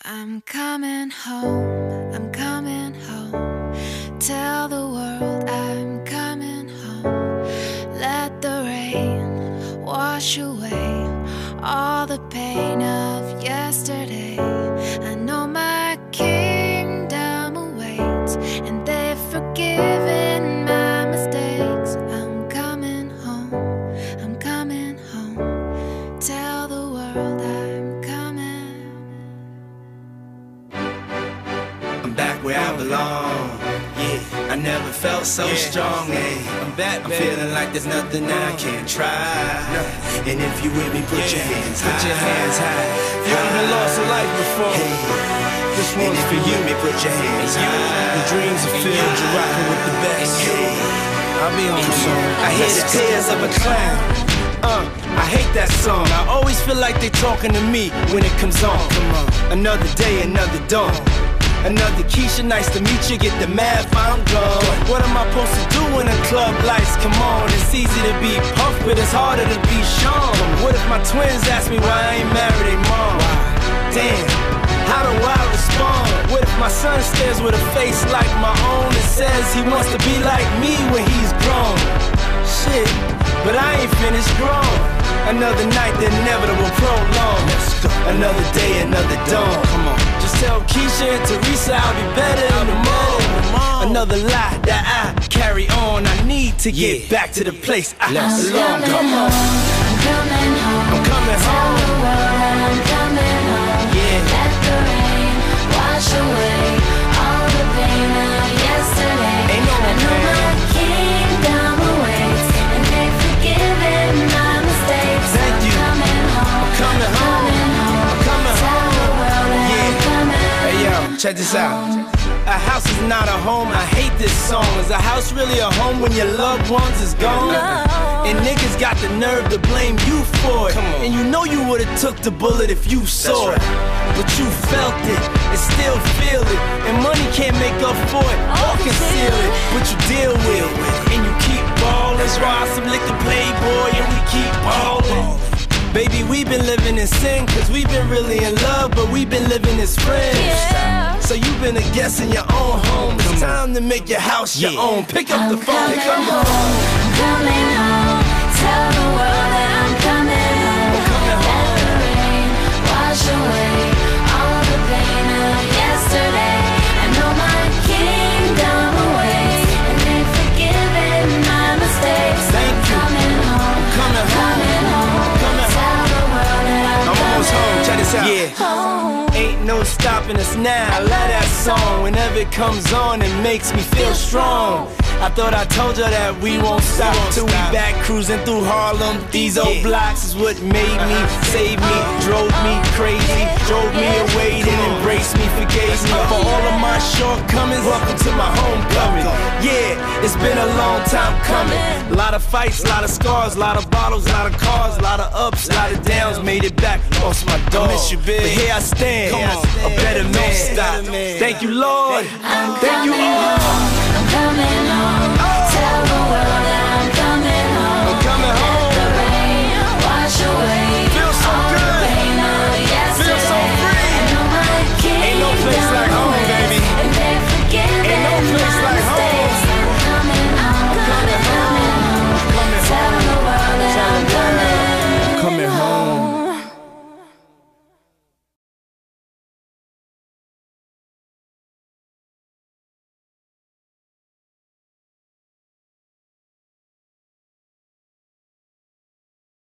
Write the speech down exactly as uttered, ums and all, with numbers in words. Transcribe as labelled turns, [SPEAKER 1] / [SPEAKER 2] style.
[SPEAKER 1] I'm coming home, I'm coming home. Tell the world I'm coming home. Let the rain wash away all the pain of yesterday. I know my kingdom awaits, and they've forgiven my mistakes. I'm coming home, I'm coming home. Tell the world I'm coming.
[SPEAKER 2] I'm back where I belong. Yeah, I never felt so yeah. strong. Hey, I'm back, I'm feeling like there's nothing I can't try. And if you with me, put yeah. your hands high. Put your hands high.
[SPEAKER 3] You ever lost a life before?
[SPEAKER 2] Hey.
[SPEAKER 3] This one's
[SPEAKER 2] and if
[SPEAKER 3] for
[SPEAKER 2] you
[SPEAKER 3] you.
[SPEAKER 2] Me, put your hands
[SPEAKER 3] you.
[SPEAKER 2] high.
[SPEAKER 3] The dreams are filled, you're rocking with the best.
[SPEAKER 2] Hey.
[SPEAKER 3] I'll be on the song.
[SPEAKER 2] I hear the tears of a clown.
[SPEAKER 3] Uh, I hate that song. I always feel like they talking to me when it comes on. Come on. Another day, another dawn. Another Keisha, nice to meet you. Get the math, I'm gone. What am I supposed to do when the club lights come on? It's easy to be Puff, but it's harder to be Sean. What if my twins ask me why I ain't married their mom? Damn, how do I respond? What if my son stares with a face like my own and says he wants to be like me when he's grown? Shit, but I ain't finished grown. Another night, the inevitable prolong. Another day, another dawn. Come on. Just tell Keisha and Teresa I'll be better in the morning. Another lie that I carry on. I need to get yeah. back to the place I belong. Come on.
[SPEAKER 1] I'm coming home.
[SPEAKER 3] I'm coming home.
[SPEAKER 1] Tell the world I'm coming home.
[SPEAKER 3] Yeah.
[SPEAKER 1] Let the rain wash away all the pain of yesterday.
[SPEAKER 3] Ain't no
[SPEAKER 1] I know
[SPEAKER 3] pain.
[SPEAKER 1] my kingdom awaits, and they've forgiven my mistakes.
[SPEAKER 3] Thank
[SPEAKER 1] I'm
[SPEAKER 3] you.
[SPEAKER 1] coming home.
[SPEAKER 3] I'm coming home. I'm coming
[SPEAKER 1] Tell
[SPEAKER 3] home.
[SPEAKER 1] the world that
[SPEAKER 3] Yeah.
[SPEAKER 1] I'm coming.
[SPEAKER 3] Hey yo, check this out. A house is not a home, I hate this song. Is a house really a home when your loved ones is gone?
[SPEAKER 1] No.
[SPEAKER 3] And niggas got the nerve to blame you for it. And you know you would've took the bullet if you saw it. But you felt it and still feel it. And money can't make up for it or conceal it. But you deal with it and you keep ballin'. Raw some liquor playboy and we keep ballin'. Baby, we've been living in sin, cause we've been really in love, but we've been living as friends.
[SPEAKER 1] Yeah.
[SPEAKER 3] So you've been a guest in your own home. It's time to make your house your
[SPEAKER 2] Yeah.
[SPEAKER 3] own. Pick up
[SPEAKER 1] I'm
[SPEAKER 3] the phone, pick up
[SPEAKER 1] coming
[SPEAKER 3] the
[SPEAKER 1] home.
[SPEAKER 3] phone.
[SPEAKER 1] I'm coming home. Tell the world that I'm coming home.
[SPEAKER 3] I'm coming home.
[SPEAKER 1] Let the rain wash away all the pain of yesterday. I know my kingdom awaits, and they've forgiven my mistakes.
[SPEAKER 3] Thank
[SPEAKER 1] I'm
[SPEAKER 3] you.
[SPEAKER 1] coming home.
[SPEAKER 3] Coming home.
[SPEAKER 1] Coming home.
[SPEAKER 3] Coming
[SPEAKER 1] Tell the world that I'm,
[SPEAKER 3] I'm almost home,
[SPEAKER 1] coming
[SPEAKER 3] check this out. Yeah.
[SPEAKER 1] home.
[SPEAKER 3] Ain't no stopping us now. I love that song. Whenever it comes on, it makes me feel strong. I thought I told you that we won't stop till we back cruising through Harlem. These old blocks is what made me, saved me, drove me crazy, drove me away, then embraced me, forgave me for all of my shortcomings. Welcome to my homecoming. Yeah, it's been a long time coming. A lot of fights, a lot of scars, a lot of bottles, a lot of cars, a lot of ups, a lot of downs. Made it back, lost my dog. Miss you, big. But here I stand, a better man. Thank you, Lord. Thank you all.
[SPEAKER 1] I'm coming home.